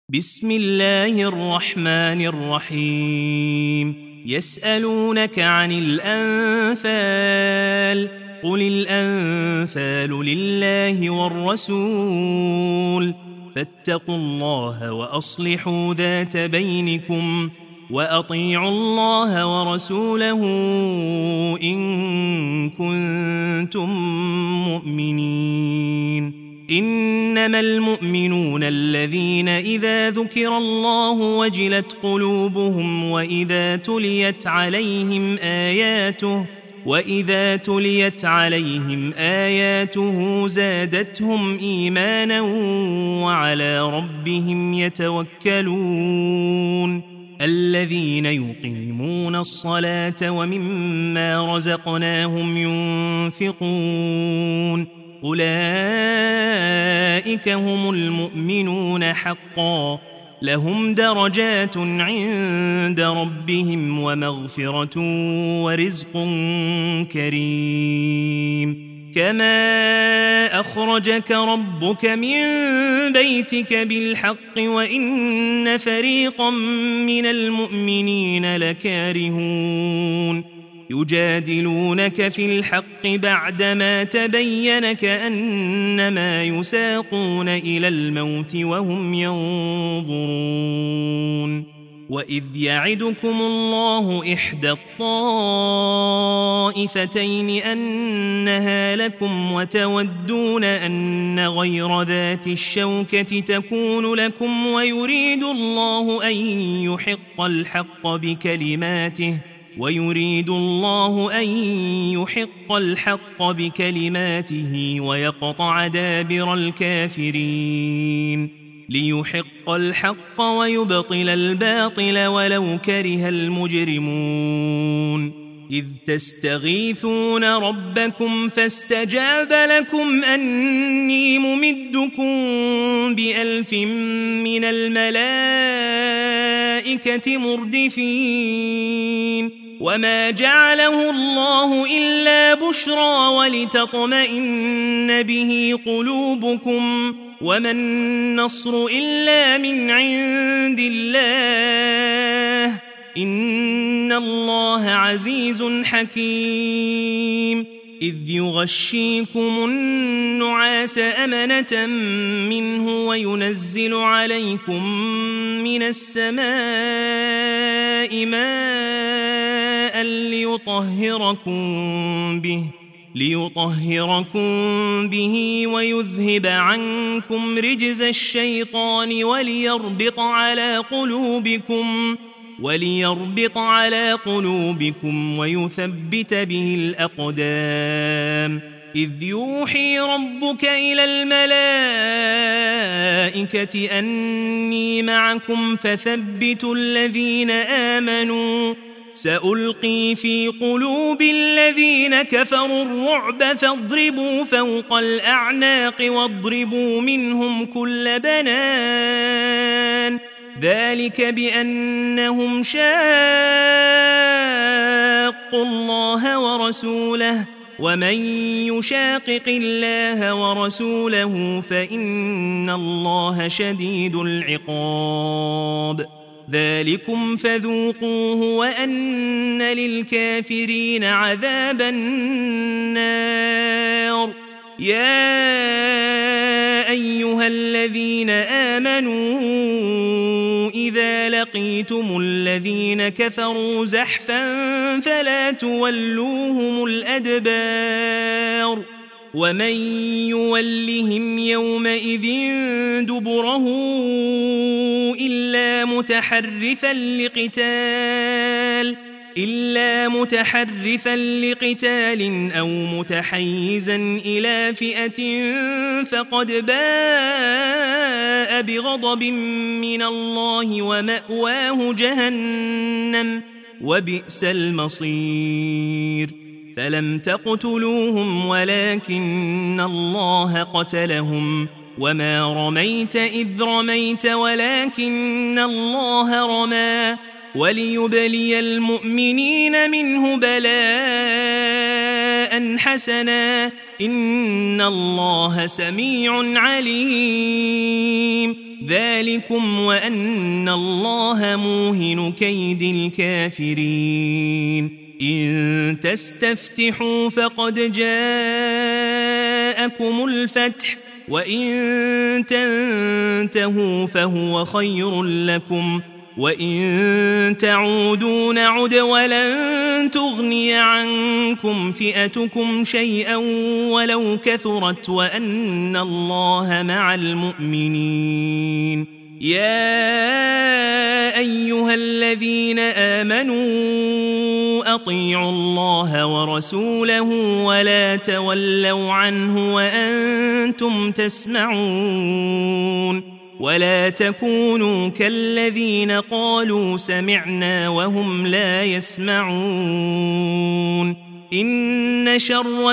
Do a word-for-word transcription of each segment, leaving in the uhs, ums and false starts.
بسم الله الرحمن الرحيم يسألونك عن الأنفال قل الأنفال لله والرسول فاتقوا الله وأصلحوا ذات بينكم وأطيعوا الله ورسوله إن كنتم مؤمنين إنما المؤمنون الذين إذا ذكر الله وجلت قلوبهم وإذا تليت عليهم آياته وإذا تليت عليهم آياته زادتهم إيمانا وعلى ربهم يتوكلون الذين يقيمون الصلاة ومما رزقناهم ينفقون أولئك هم المؤمنون حقا لهم درجات عند ربهم ومغفرة ورزق كريم كما أخرجك ربك من بيتك بالحق وإن فريقا من المؤمنين لكارهون يجادلونك في الحق بعدما تبين كأنما يساقون إلى الموت وهم ينظرون وإذ يعدكم الله إحدى الطائفتين أنها لكم وتودون أن غير ذات الشوكة تكون لكم ويريد الله أن يحق الحق بكلماته ويريد الله أن يحق الحق بكلماته ويقطع دابر الكافرين ليحق الحق ويبطل الباطل ولو كره المجرمون إذ تستغيثون ربكم فاستجاب لكم أني ممدكم بألف من الملائكة مردفين وما جعله الله إلا بشرى ولتطمئن به قلوبكم وما النصر إلا من عند الله إن الله عزيز حكيم إذ يغشيكم النعاس أمنة منه وينزل عليكم من السماء ماء ليطهركم به ليطهركم به ويذهب عنكم رجز الشيطان وليربط على قلوبكم وليربط على قلوبكم ويثبت به الأقدام إذ يوحي ربك إلى الملائكة أني معكم فثبتوا الذين آمنوا سألقي في قلوب الذين كفروا الرعب فاضربوا فوق الأعناق واضربوا منهم كل بنان ذلك بأنهم شاقوا الله ورسوله ومن يشاقق الله ورسوله فإن الله شديد العقاب ذلكم فذوقوه وأن للكافرين عذاب النار يا أيها الذين آمنوا إذا لقيتم الذين كفروا زحفا فلا تولوهم الأدبار ومن يولهم يومئذ دبره إلا متحرفا لقتال إلا متحرفا لقتال أو متحيزا إلى فئة فقد باء بغضب من الله ومأواه جهنم وبئس المصير فلم تقتلوهم ولكن الله قتلهم وما رميت إذ رميت ولكن الله رمى وليبلي المؤمنين منه بلاء حسنا إن الله سميع عليم ذلكم وأن الله موهن كيد الكافرين إن تستفتحوا فقد جاءكم الفتح وإن تنتهوا فهو خير لكم وإن تعودوا نعد ولن تغني عنكم فئتكم شيئا ولو كثرت وأن الله مع المؤمنين يا أيها الذين آمنوا أطيعوا الله ورسوله ولا تولوا عنه وأنتم تسمعون ولا تكونوا كالذين قالوا سمعنا وهم لا يسمعون إن شر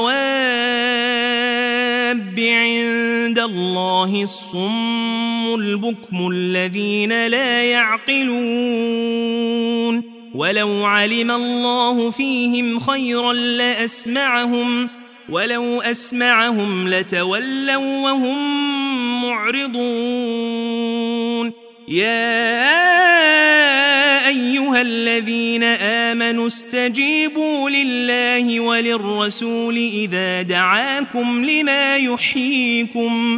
الدواب عند الله الصم البكم الذين لا يعقلون ولو علم الله فيهم خيرا لأسمعهم ولو أسمعهم لتولوا وهم معرضون يا أيها الذين آمنوا استجيبوا لله وللرسول إذا دعاكم لما يحييكم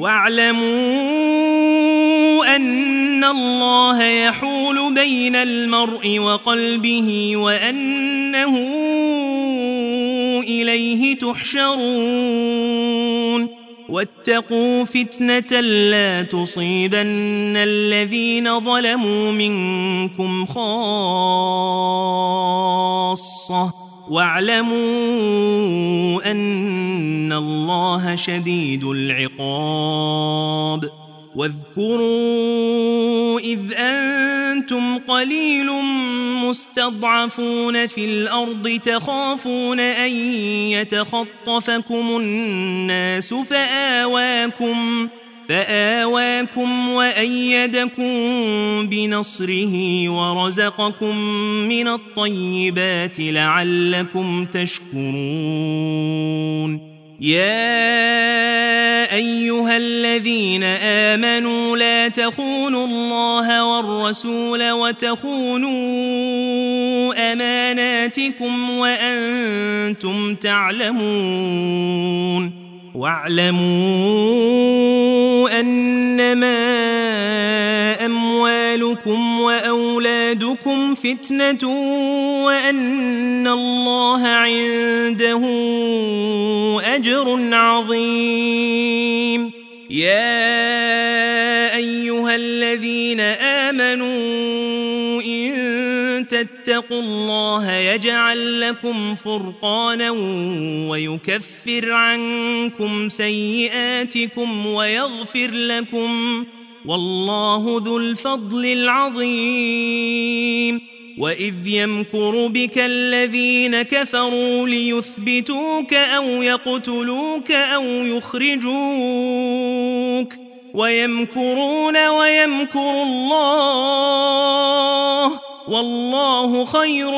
واعلموا أن الله يحول بين المرء وقلبه وأنه إليه تحشرون واتقوا فتنة لا تصيبن الذين ظلموا منكم خاصة واعلموا أن الله شديد العقاب واذكروا إذ أنتم قليل مستضعفون في الأرض تخافون أن يتخطفكم الناس فآواكم فآواكم وأيدكم بنصره ورزقكم من الطيبات لعلكم تشكرون يا أيها الذين آمنوا لا تخونوا الله والرسول وتخونوا أماناتكم وأنتم تعلمون واعلموا أنما أموالكم وأولادكم فتنة وأن الله عنده أجر عظيم يا أيها الذين آمنوا إن تتقوا الله يجعل لكم فرقانا ويكفر عنكم سيئاتكم ويغفر لكم والله ذو الفضل العظيم وإذ يمكر بك الذين كفروا ليثبتوك أو يقتلوك أو يخرجوك ويمكرون ويمكر الله والله خير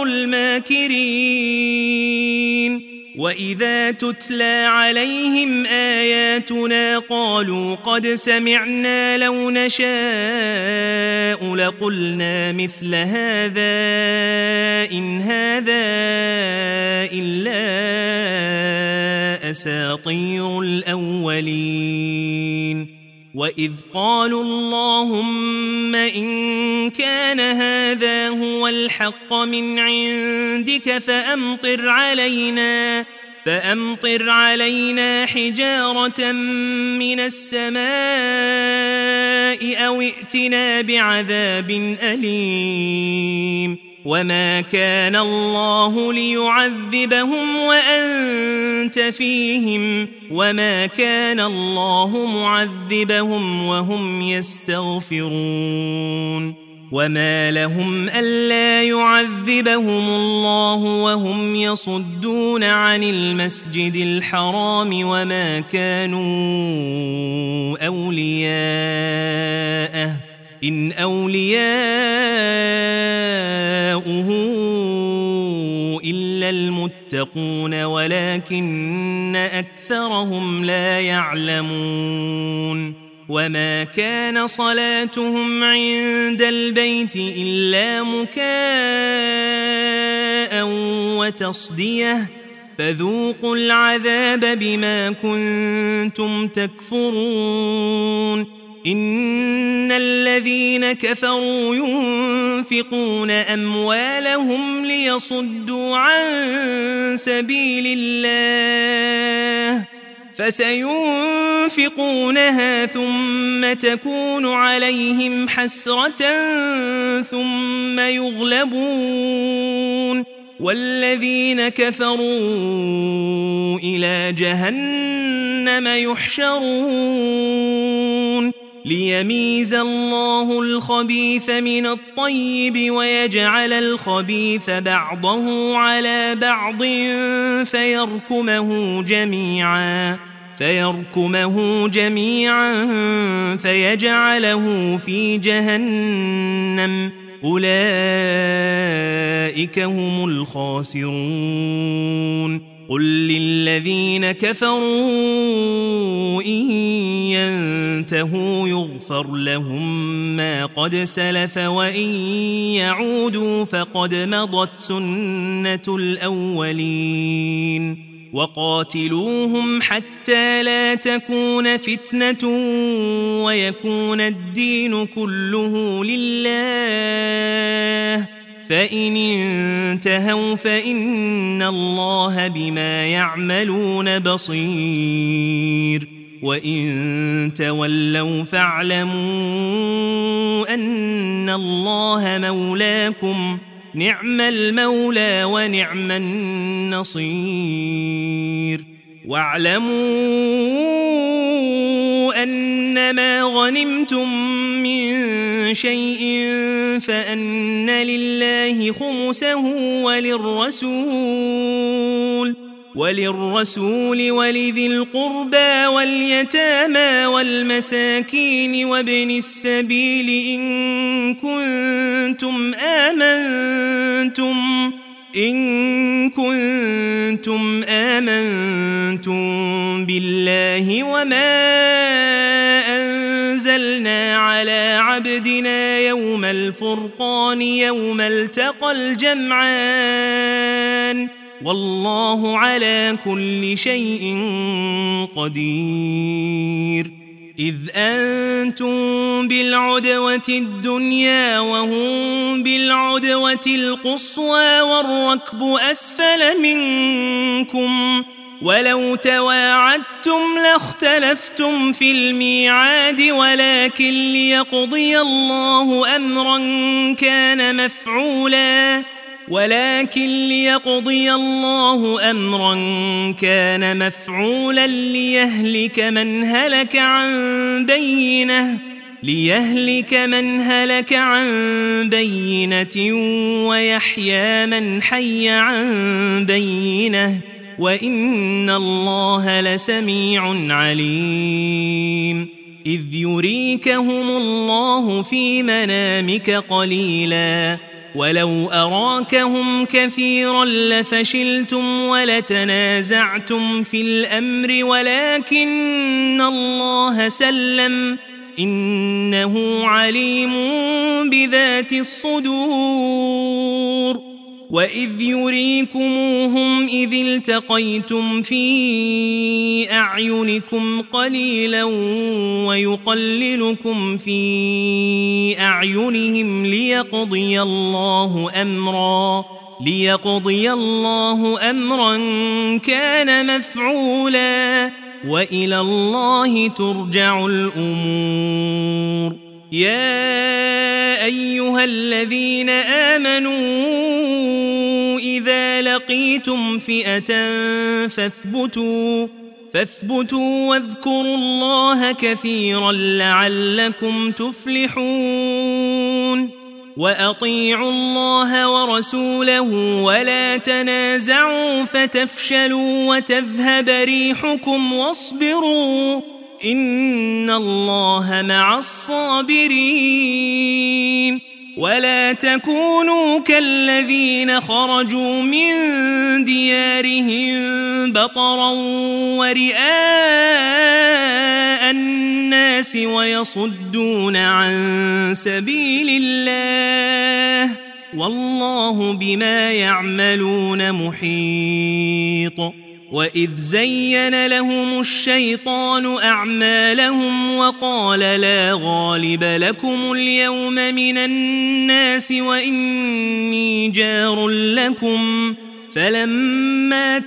الماكرين وإذا تتلى عليهم آياتنا قالوا قد سمعنا لو نشاء لقلنا مثل هذا إن هذا إلا أساطير الأولين وإذ قالوا اللهم إن كان هذا هو الحق من عندك فأمطر علينا فأمطر علينا حجارة من السماء أو ائتنا بعذاب أليم وما كان الله ليعذبهم وأنت فيهم وما كان الله معذبهم وهم يستغفرون وما لهم ألا يعذبهم الله وهم يصدون عن المسجد الحرام وما كانوا أولياءه إن أولياؤه إلا المتقون ولكن أكثرهم لا يعلمون وما كان صلاتهم عند البيت إلا مكاء وتصدية فذوقوا العذاب بما كنتم تكفرون إن الذين كفروا ينفقون أموالهم ليصدوا عن سبيل الله فسينفقونها ثم تكون عليهم حسرة ثم يغلبون والذين كفروا إلى جهنم يحشرون ليميز الله الخبيث من الطيب ويجعل الخبيث بعضه على بعض فيركمه جميعا فيركمه جميعا فيجعله في جهنم أولئك هم الخاسرون قل للذين كفروا إن ينتهوا يغفر لهم ما قد سلف وإن يعودوا فقد مضت سنة الأولين وقاتلوهم حتى لا تكون فتنة ويكون الدين كله لله فإن انتهوا فإن الله بما يعملون بصير وإن تولوا فاعلموا أن الله مولاكم نعم المولى ونعم النصير واعلموا أنما غنمتم من شيء فأن لله خمسه وللرسول وللرسول ولذي القربى واليتامى والمساكين وابن السبيل إن كنتم آمنتم إن كنتم آمنتم بالله وما أنزلنا على عبدنا يوم الفرقان يوم التقى الجمعان والله على كل شيء قدير إذ أنتم بالعدوة الدنيا وهم بالعدوة القصوى والركب أسفل منكم ولو تواعدتم لاختلفتم في الميعاد ولكن ليقضي الله أمرا كان مفعولا ولكن ليقضي الله أمرا كان مفعولا ليهلك من هلك عن بينه ليهلك من هلك عن بينة ويحيى من حي عن بينة وإن الله لسميع عليم إذ يريكهم الله في منامك قليلا ولو أراكهم كثيرا لفشلتم ولتنازعتم في الأمر ولكن الله سلم إنه عليم بذات الصدور وإذ يريكموهم إذ التقيتم في أعينكم قليلا ويقللكم في أعينهم ليقضي الله أمرا ليقضي الله أمرا كان مفعولا وإلى الله ترجع الأمور يا أيها الذين آمنوا إذا لقيتم فئة فاثبتوا فاثبتوا واذكروا الله كثيرا لعلكم تفلحون وأطيعوا الله ورسوله ولا تنازعوا فتفشلوا وتذهب ريحكم واصبروا إن الله مع الصابرين ولا تكونوا كالذين خرجوا من ديارهم بطرا ورئاء الناس ويصدون عن سبيل الله والله بما يعملون محيط. وإذ زين لهم الشيطان أعمالهم وقال لا غالب لكم اليوم من الناس وإني جار لكم فلما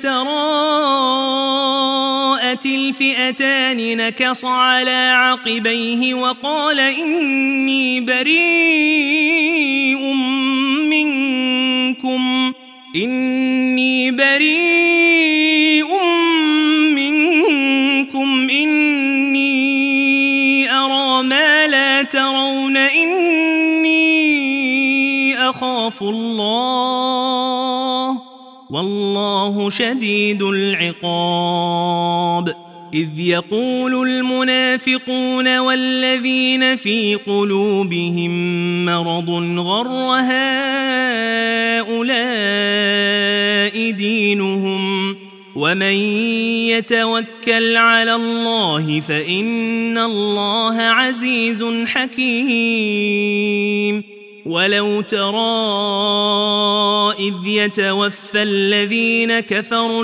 تراءت الفئتان نكص على عقبيه وقال إني بريء منكم إني بريء منكم إني أرى ما لا ترون إني أخاف الله والله شديد العقاب. إذ يقول المنافقون والذين في قلوبهم مرض غر هؤلاء دينهم ومن يتوكل على الله فإن الله عزيز حكيم. ولو ترى إذ يتوفى الذين كفروا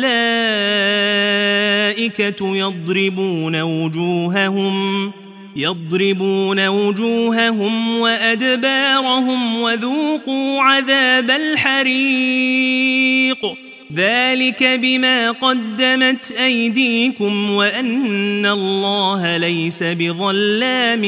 الملائكة يضربون وجوههم يضربون وجوههم وأدبارهم وذوقوا عذاب الحريق ذلك بما قدمت أيديكم وأن الله ليس بظلام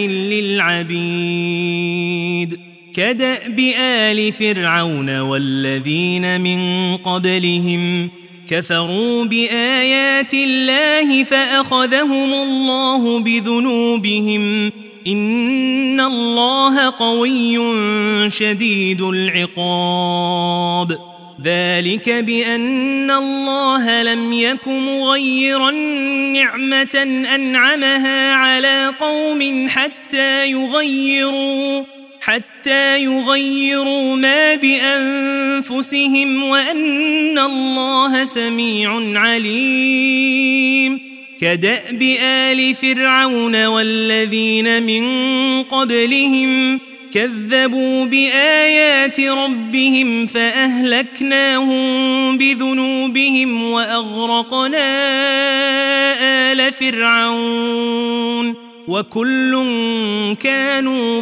للعبيد. كدأب آل فرعون والذين من قبلهم كفروا بآيات الله فأخذهم الله بذنوبهم إن الله قوي شديد العقاب. ذلك بأن الله لم يك مغيرا نعمة أنعمها على قوم حتى يغيروا حتى يغيروا ما بأنفسهم وأن الله سميع عليم. كدأب آل فرعون والذين من قبلهم كذبوا بآيات ربهم فأهلكناهم بذنوبهم وأغرقنا آل فرعون وكل كانوا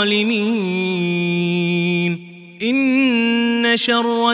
ظالمين. إن شر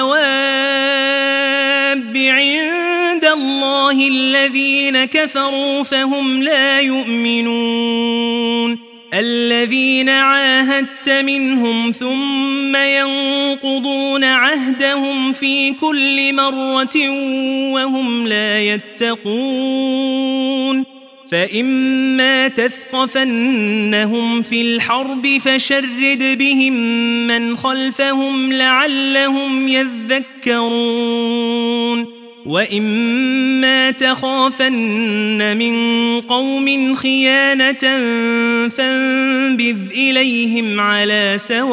الدواب عند الله الذين كفروا فهم لا يؤمنون الذين عاهدت منهم ثم ينقضون عهدهم في كل مرة وهم لا يتقون. فإما تثقفنهم في الحرب فشرد بهم من خلفهم لعلهم يذكرون. وإما تخافن من قوم خيانة فانبذ إليهم على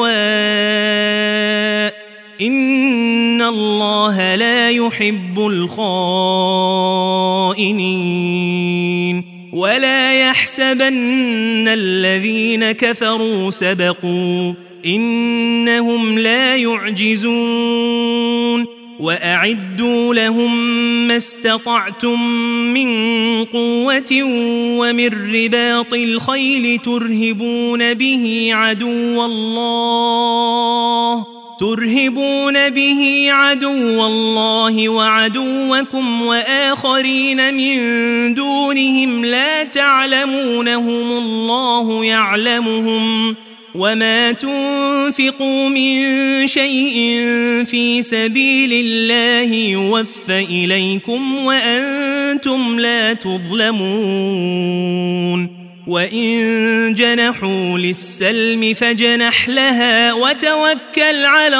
سواء إن الله لا يحب الخائنين. ولا يحسبن الذين كفروا سبقوا إنهم لا يعجزون. وأعدوا لهم ما استطعتم من قوة ومن رباط الخيل ترهبون به عدو الله ترهبون به عدو الله وعدوكم وآخرين من دونهم لا تعلمونهم الله يعلمهم. وما تنفقوا من شيء في سبيل الله يوفى إليكم وأنتم لا تظلمون. وإن جنحوا للسلم فجنح لها وتوكل على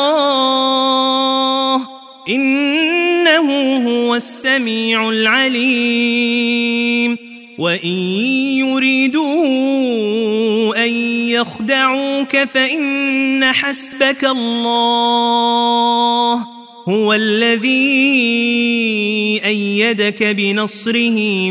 الله إنه هو السميع العليم. وإن يريدوا أن يخدعوك فإن حسبك الله هو الذي أيدك بنصره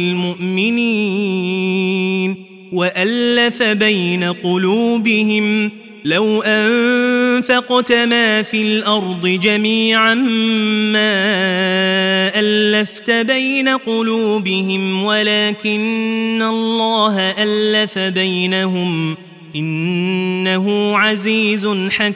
وبالمؤمنين وألف بين قلوبهم لو أنفقت ما في الأرض جميعا ما ألفت بين قلوبهم ولكن الله ألف بينهم إنه عزيز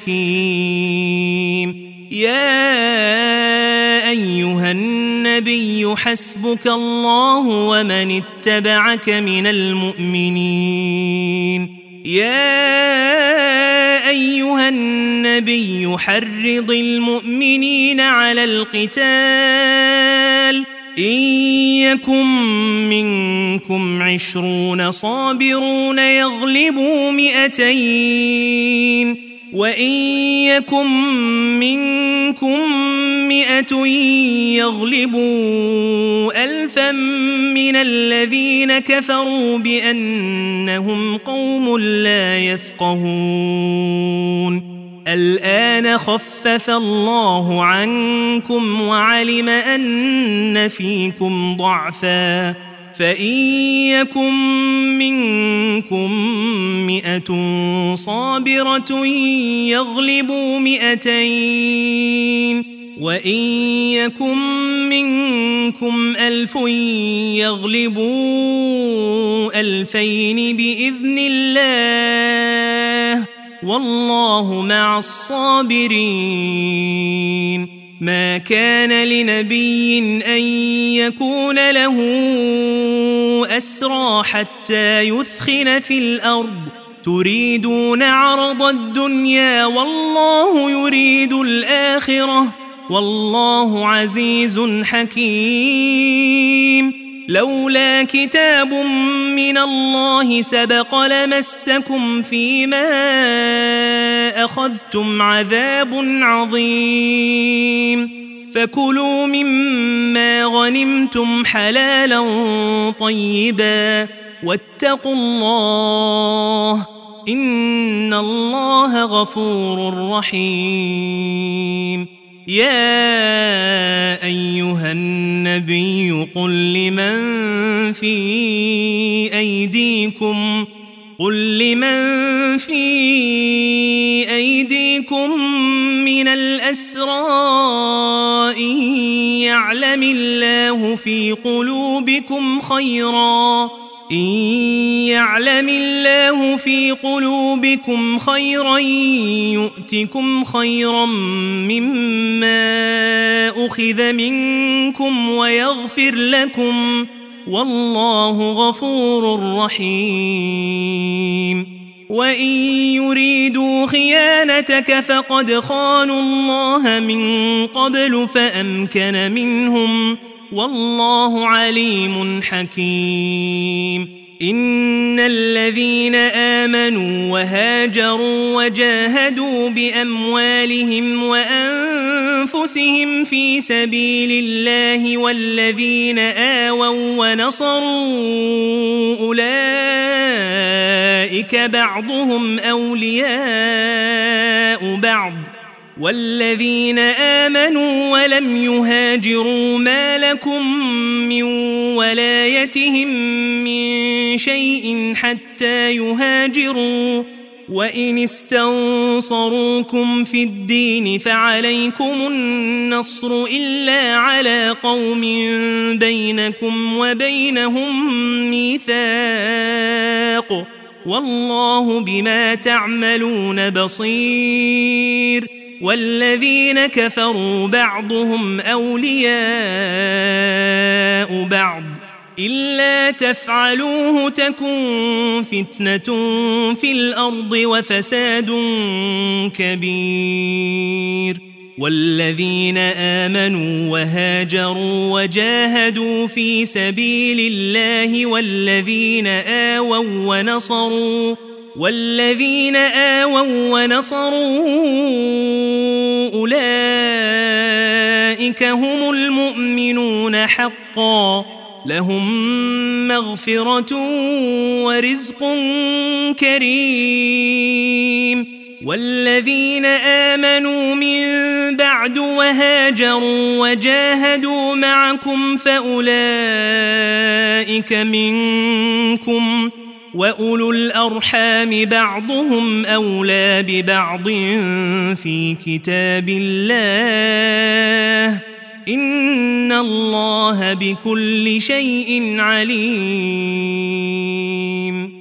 حكيم. يا أيها النبي حسبك الله ومن اتبعك من المؤمنين. يا أيها النبي حرض المؤمنين على القتال إن يكن منكم عشرون صابرون يغلبوا مئتين وإن يكن منكم مئة يغلبوا ألفا من الذين كفروا بأنهم قوم لا يفقهون. الآن خفف الله عنكم وعلم أن فيكم ضعفا فإن يكن منكم مئة صابرة يغلبوا مئتين وإن يكن منكم ألف يغلبوا ألفين بإذن الله والله مع الصابرين. ما كان لنبي أن يكون له أسرى حتى يثخن في الأرض تريدون عرض الدنيا والله يريد الآخرة والله عزيز حكيم. لولا كتاب من الله سبق لمسكم فيما أخذتم عذاب عظيم. فكلوا مما غنمتم حلالا طيبا واتقوا الله إن الله غفور رحيم. يا أيها النبي قل لمن في أيديكم قل لمن في أيديكم من الأسرى إن يعلم الله في قلوبكم خيرا إن يعلم الله في قلوبكم خيرا يؤتكم خيرا مما أخذ منكم ويغفر لكم والله غفور رحيم. وإن يريدوا خيانتك فقد خانوا الله من قبل فأمكن منهم والله عليم حكيم. إن الذين آمنوا وهاجروا وجاهدوا بأموالهم وأنفسهم في سبيل الله والذين آووا ونصروا أولئك بعضهم أولياء بعض والذين آمنوا ولم يهاجروا ما لكم من ولايتهم من شيء حتى يهاجروا وإن استنصروكم في الدين فعليكم النصر إلا على قوم بينكم وبينهم ميثاق والله بما تعملون بصير. والذين كفروا بعضهم أولياء بعض إلا تفعلوه تكن فتنة في الأرض وفساد كبير. والذين آمنوا وهاجروا وجاهدوا في سبيل الله والذين آووا ونصروا والذين آووا ونصروا أولئك هم المؤمنون حقا لهم مغفرة ورزق كريم. والذين آمنوا من بعد وهاجروا وجاهدوا معكم فأولئك منكم وأولو الأرحام بعضهم أولى ببعض في كتاب الله إن الله بكل شيء عليم.